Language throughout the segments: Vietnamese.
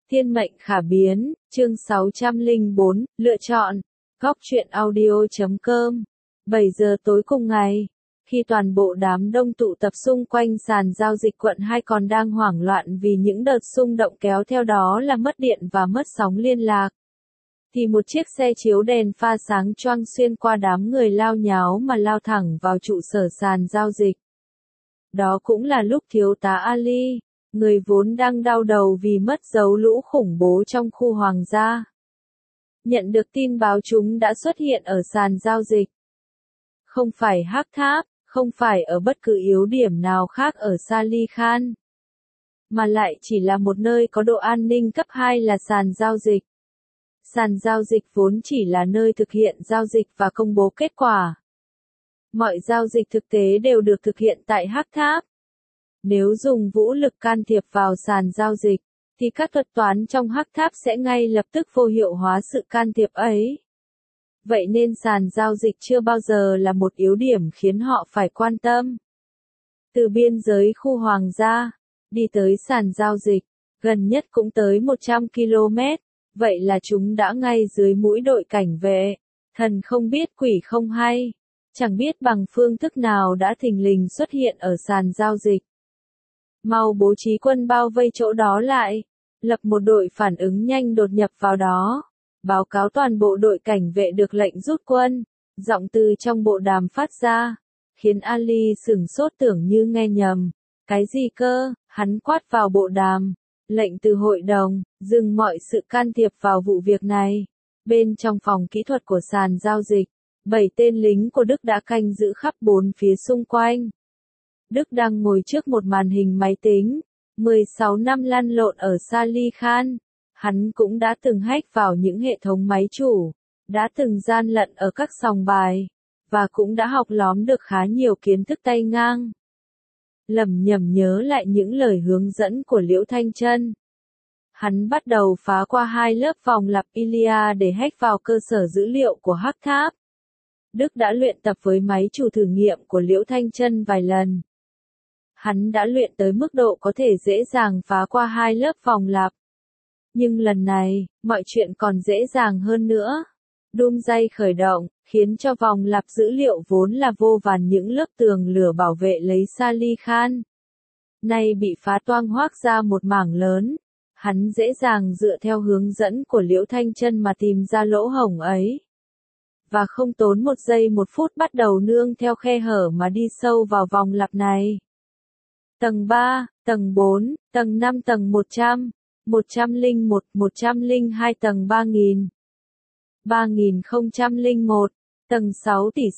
Thiên mệnh khả biến, chương 604, lựa chọn. Góc truyện audio.com. 7 giờ tối cùng ngày, khi toàn bộ đám đông tụ tập xung quanh sàn giao dịch quận 2 còn đang hoảng loạn vì những đợt xung động kéo theo đó là mất điện và mất sóng liên lạc, thì một chiếc xe chiếu đèn pha sáng choang xuyên qua đám người lao nháo mà lao thẳng vào trụ sở sàn giao dịch. Đó cũng là lúc thiếu tá Ali, người vốn đang đau đầu vì mất dấu lũ khủng bố trong khu hoàng gia, nhận được tin báo chúng đã xuất hiện ở sàn giao dịch. Không phải Hắc Tháp, không phải ở bất cứ yếu điểm nào khác ở Salih Khan, mà lại chỉ là một nơi có độ an ninh cấp 2 là sàn giao dịch. Sàn giao dịch vốn chỉ là nơi thực hiện giao dịch và công bố kết quả. Mọi giao dịch thực tế đều được thực hiện tại Hắc Tháp. Nếu dùng vũ lực can thiệp vào sàn giao dịch, thì các thuật toán trong Hắc Tháp sẽ ngay lập tức vô hiệu hóa sự can thiệp ấy. Vậy nên sàn giao dịch chưa bao giờ là một yếu điểm khiến họ phải quan tâm. Từ biên giới khu hoàng gia, đi tới sàn giao dịch, gần nhất cũng tới 100 km, vậy là chúng đã ngay dưới mũi đội cảnh vệ. Thần không biết quỷ không hay, chẳng biết bằng phương thức nào đã thình lình xuất hiện ở sàn giao dịch. Mau bố trí quân bao vây chỗ đó lại, lập một đội phản ứng nhanh đột nhập vào đó, báo cáo toàn bộ đội cảnh vệ được lệnh rút quân. Giọng từ trong bộ đàm phát ra, khiến Ali sửng sốt tưởng như nghe nhầm. Cái gì cơ? Hắn quát vào bộ đàm. Lệnh từ hội đồng, dừng mọi sự can thiệp vào vụ việc này. Bên trong phòng kỹ thuật của sàn giao dịch, 7 tên lính của Đức đã canh giữ khắp bốn phía xung quanh. Đức đang ngồi trước một màn hình máy tính. 16 năm lăn lộn ở Salih Khan, hắn cũng đã từng hack vào những hệ thống máy chủ, đã từng gian lận ở các sòng bài, và cũng đã học lóm được khá nhiều kiến thức tay ngang. Lẩm nhẩm nhớ lại những lời hướng dẫn của Liễu Thanh Trân. Hắn bắt đầu phá qua 2 lớp vòng lặp Ilia để hack vào cơ sở dữ liệu của Hắc Tháp. Đức đã luyện tập với máy chủ thử nghiệm của Liễu Thanh Trân vài lần. Hắn đã luyện tới mức độ có thể dễ dàng phá qua 2 lớp vòng lặp. Nhưng lần này, mọi chuyện còn dễ dàng hơn nữa. Doomsday khởi động, khiến cho vòng lặp dữ liệu vốn là vô vàn những lớp tường lửa bảo vệ lấy Salih Khan, nay bị phá toang hoác ra một mảng lớn. Hắn dễ dàng dựa theo hướng dẫn của Liễu Thanh Trân mà tìm ra lỗ hổng ấy. Và không tốn 1 giây 1 phút bắt đầu nương theo khe hở mà đi sâu vào vòng lặp này. Tầng 3, tầng 4, tầng 5, tầng 100, 101, 102, tầng 3000, 3001, tầng 6 tỷ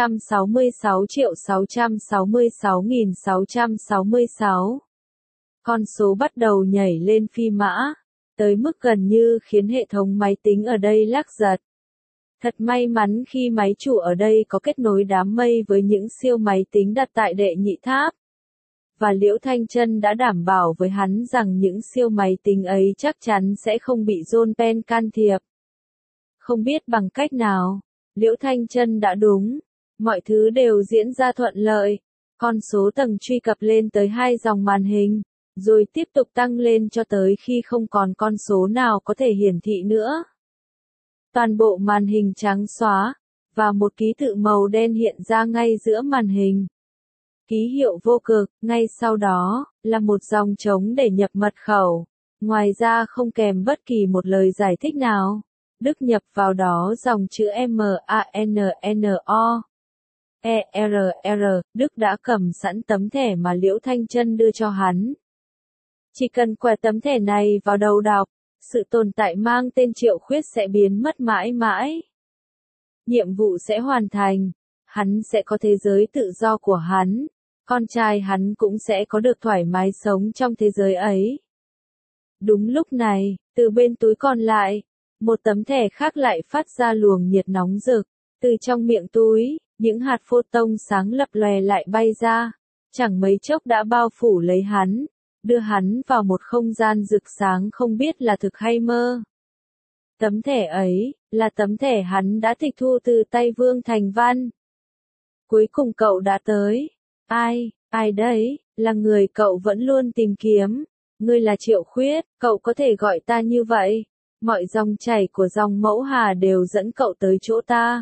666.666.666. Con số bắt đầu nhảy lên phi mã, tới mức gần như khiến hệ thống máy tính ở đây lắc giật. Thật may mắn khi máy chủ ở đây có kết nối đám mây với những siêu máy tính đặt tại đệ nhị tháp. Và Liễu Thanh Trân đã đảm bảo với hắn rằng những siêu máy tính ấy chắc chắn sẽ không bị John Penn can thiệp. Không biết bằng cách nào, Liễu Thanh Trân đã đúng. Mọi thứ đều diễn ra thuận lợi. Con số tầng truy cập lên tới 2 dòng màn hình, rồi tiếp tục tăng lên cho tới khi không còn con số nào có thể hiển thị nữa. Toàn bộ màn hình trắng xóa, và một ký tự màu đen hiện ra ngay giữa màn hình. Ký hiệu vô cực, ngay sau đó, là một dòng trống để nhập mật khẩu. Ngoài ra không kèm bất kỳ một lời giải thích nào. Đức nhập vào đó dòng chữ MANNO. ERR, Đức đã cầm sẵn tấm thẻ mà Liễu Thanh Trân đưa cho hắn. Chỉ cần quẹt tấm thẻ này vào đầu đọc, sự tồn tại mang tên Triệu Khuyết sẽ biến mất mãi mãi. Nhiệm vụ sẽ hoàn thành, hắn sẽ có thế giới tự do của hắn. Con trai hắn cũng sẽ có được thoải mái sống trong thế giới ấy. Đúng lúc này, từ bên túi còn lại, một tấm thẻ khác lại phát ra luồng nhiệt nóng rực. Từ trong miệng túi, những hạt photon sáng lập lòe lại bay ra. Chẳng mấy chốc đã bao phủ lấy hắn, đưa hắn vào một không gian rực sáng không biết là thực hay mơ. Tấm thẻ ấy, là tấm thẻ hắn đã tịch thu từ tay Vương Thành Văn. Cuối cùng cậu đã tới. Ai đấy, là người cậu vẫn luôn tìm kiếm. Ngươi là Triệu Khuyết, cậu có thể gọi ta như vậy. Mọi dòng chảy của dòng Mẫu Hà đều dẫn cậu tới chỗ ta.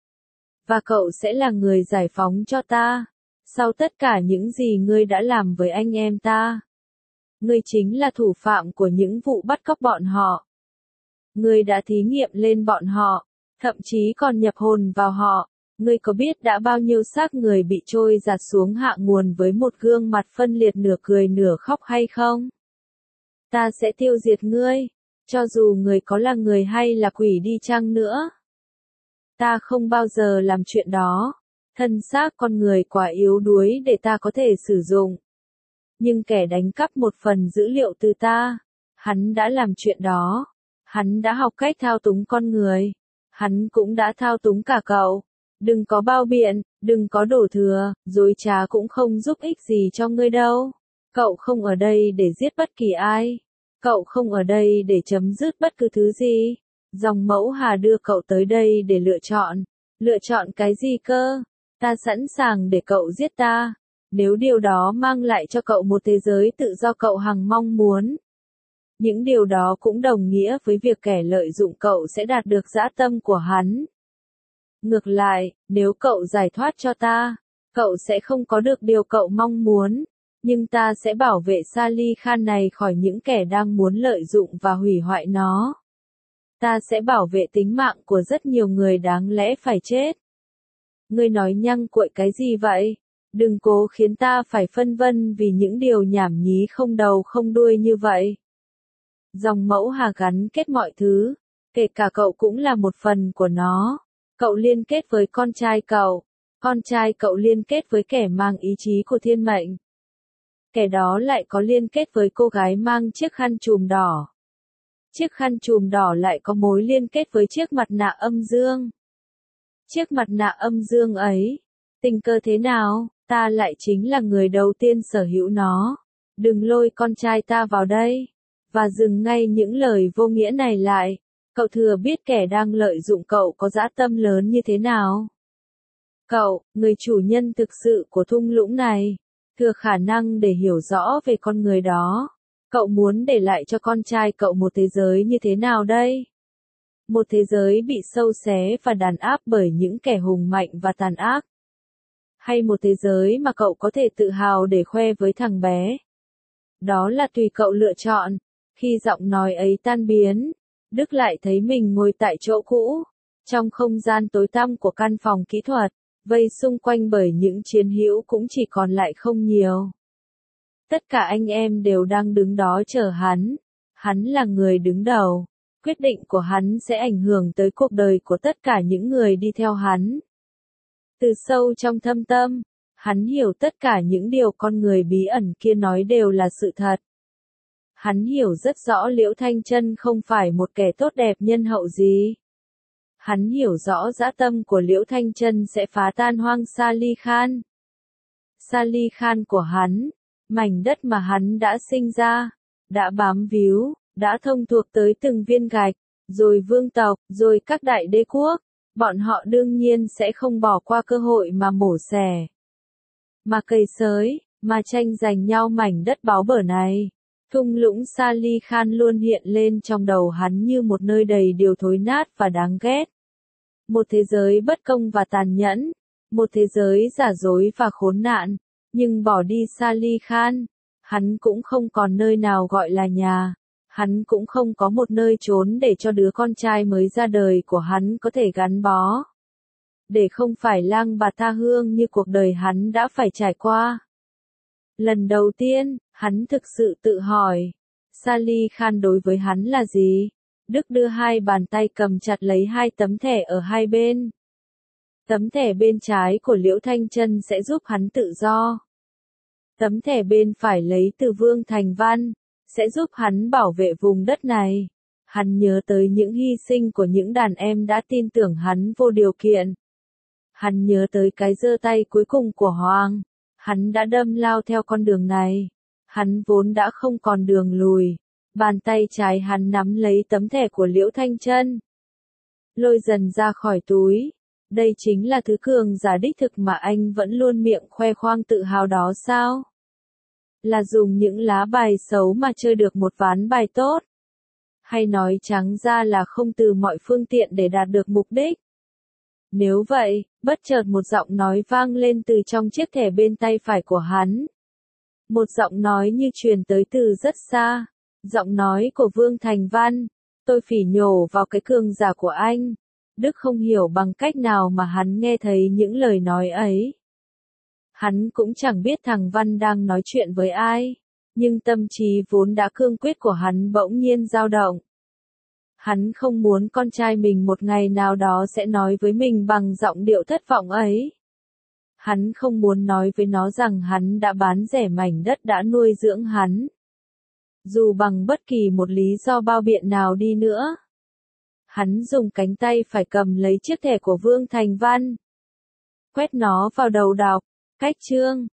Và cậu sẽ là người giải phóng cho ta. Sau tất cả những gì ngươi đã làm với anh em ta. Ngươi chính là thủ phạm của những vụ bắt cóc bọn họ. Ngươi đã thí nghiệm lên bọn họ, thậm chí còn nhập hồn vào họ. Ngươi có biết đã bao nhiêu xác người bị trôi giạt xuống hạ nguồn với một gương mặt phân liệt nửa cười nửa khóc hay không? Ta sẽ tiêu diệt ngươi, cho dù người có là người hay là quỷ đi chăng nữa. Ta không bao giờ làm chuyện đó. Thân xác con người quá yếu đuối để ta có thể sử dụng. Nhưng kẻ đánh cắp một phần dữ liệu từ ta, hắn đã làm chuyện đó. Hắn đã học cách thao túng con người. Hắn cũng đã thao túng cả cậu. Đừng có bao biện, đừng có đổ thừa, dối trá cũng không giúp ích gì cho ngươi đâu. Cậu không ở đây để giết bất kỳ ai. Cậu không ở đây để chấm dứt bất cứ thứ gì. Dòng Mẫu Hà đưa cậu tới đây để lựa chọn. Lựa chọn cái gì cơ? Ta sẵn sàng để cậu giết ta. Nếu điều đó mang lại cho cậu một thế giới tự do cậu hằng mong muốn. Những điều đó cũng đồng nghĩa với việc kẻ lợi dụng cậu sẽ đạt được dã tâm của hắn. Ngược lại, nếu cậu giải thoát cho ta, cậu sẽ không có được điều cậu mong muốn. Nhưng ta sẽ bảo vệ Sally Khan này khỏi những kẻ đang muốn lợi dụng và hủy hoại nó. Ta sẽ bảo vệ tính mạng của rất nhiều người đáng lẽ phải chết. Ngươi nói nhăng cuội cái gì vậy? Đừng cố khiến ta phải phân vân vì những điều nhảm nhí không đầu không đuôi như vậy. Dòng Mẫu Hà gắn kết mọi thứ, kể cả cậu cũng là một phần của nó. Cậu liên kết với con trai cậu liên kết với kẻ mang ý chí của thiên mệnh. Kẻ đó lại có liên kết với cô gái mang chiếc khăn trùm đỏ. Chiếc khăn trùm đỏ lại có mối liên kết với chiếc mặt nạ âm dương. Chiếc mặt nạ âm dương ấy, tình cờ thế nào, ta lại chính là người đầu tiên sở hữu nó. Đừng lôi con trai ta vào đây. Và dừng ngay những lời vô nghĩa này lại. Cậu thừa biết kẻ đang lợi dụng cậu có dã tâm lớn như thế nào. Cậu, người chủ nhân thực sự của thung lũng này, thừa khả năng để hiểu rõ về con người đó. Cậu muốn để lại cho con trai cậu một thế giới như thế nào đây? Một thế giới bị sâu xé và đàn áp bởi những kẻ hùng mạnh và tàn ác. Hay một thế giới mà cậu có thể tự hào để khoe với thằng bé. Đó là tùy cậu lựa chọn. Khi giọng nói ấy tan biến, Đức lại thấy mình ngồi tại chỗ cũ, trong không gian tối tăm của căn phòng kỹ thuật, vây xung quanh bởi những chiến hữu cũng chỉ còn lại không nhiều. Tất cả anh em đều đang đứng đó chờ hắn. Hắn là người đứng đầu. Quyết định của hắn sẽ ảnh hưởng tới cuộc đời của tất cả những người đi theo hắn. Từ sâu trong thâm tâm, hắn hiểu tất cả những điều con người bí ẩn kia nói đều là sự thật. Hắn hiểu rất rõ Liễu Thanh Chân không phải một kẻ tốt đẹp nhân hậu gì. Hắn hiểu rõ dã tâm của Liễu Thanh Chân sẽ phá tan hoang Sally Khan. Sally Khan của hắn, mảnh đất mà hắn đã sinh ra, đã bám víu, đã thông thuộc tới từng viên gạch, rồi vương tộc, rồi các đại đế quốc. Bọn họ đương nhiên sẽ không bỏ qua cơ hội mà mổ xẻ, mà cày xới, mà tranh giành nhau mảnh đất báu bở này. Thung lũng Sally Khan luôn hiện lên trong đầu hắn như một nơi đầy điều thối nát và đáng ghét. Một thế giới bất công và tàn nhẫn, một thế giới giả dối và khốn nạn, nhưng bỏ đi Sally Khan, hắn cũng không còn nơi nào gọi là nhà. Hắn cũng không có một nơi trốn để cho đứa con trai mới ra đời của hắn có thể gắn bó. Để không phải lang bạt tha hương như cuộc đời hắn đã phải trải qua. Lần đầu tiên, hắn thực sự tự hỏi, Sally Khan đối với hắn là gì? Đức đưa hai bàn tay cầm chặt lấy hai tấm thẻ ở hai bên. Tấm thẻ bên trái của Liễu Thanh Chân sẽ giúp hắn tự do. Tấm thẻ bên phải lấy từ Vương Thành Văn, sẽ giúp hắn bảo vệ vùng đất này. Hắn nhớ tới những hy sinh của những đàn em đã tin tưởng hắn vô điều kiện. Hắn nhớ tới cái giơ tay cuối cùng của Hoàng. Hắn đã đâm lao theo con đường này. Hắn vốn đã không còn đường lùi. Bàn tay trái hắn nắm lấy tấm thẻ của Liễu Thanh Chân, lôi dần ra khỏi túi. Đây chính là thứ cường giả đích thực mà anh vẫn luôn miệng khoe khoang tự hào đó sao? Là dùng những lá bài xấu mà chơi được một ván bài tốt. Hay nói trắng ra là không từ mọi phương tiện để đạt được mục đích. Nếu vậy, bất chợt một giọng nói vang lên từ trong chiếc thẻ bên tay phải của hắn. Một giọng nói như truyền tới từ rất xa. Giọng nói của Vương Thành Văn. Tôi phỉ nhổ vào cái cường giả của anh. Đức không hiểu bằng cách nào mà hắn nghe thấy những lời nói ấy. Hắn cũng chẳng biết thằng Văn đang nói chuyện với ai. Nhưng tâm trí vốn đã cương quyết của hắn bỗng nhiên dao động. Hắn không muốn con trai mình một ngày nào đó sẽ nói với mình bằng giọng điệu thất vọng ấy. Hắn không muốn nói với nó rằng hắn đã bán rẻ mảnh đất đã nuôi dưỡng hắn. Dù bằng bất kỳ một lý do bao biện nào đi nữa. Hắn dùng cánh tay phải cầm lấy chiếc thẻ của Vương Thành Văn. Quét nó vào đầu đọc. Cách chương.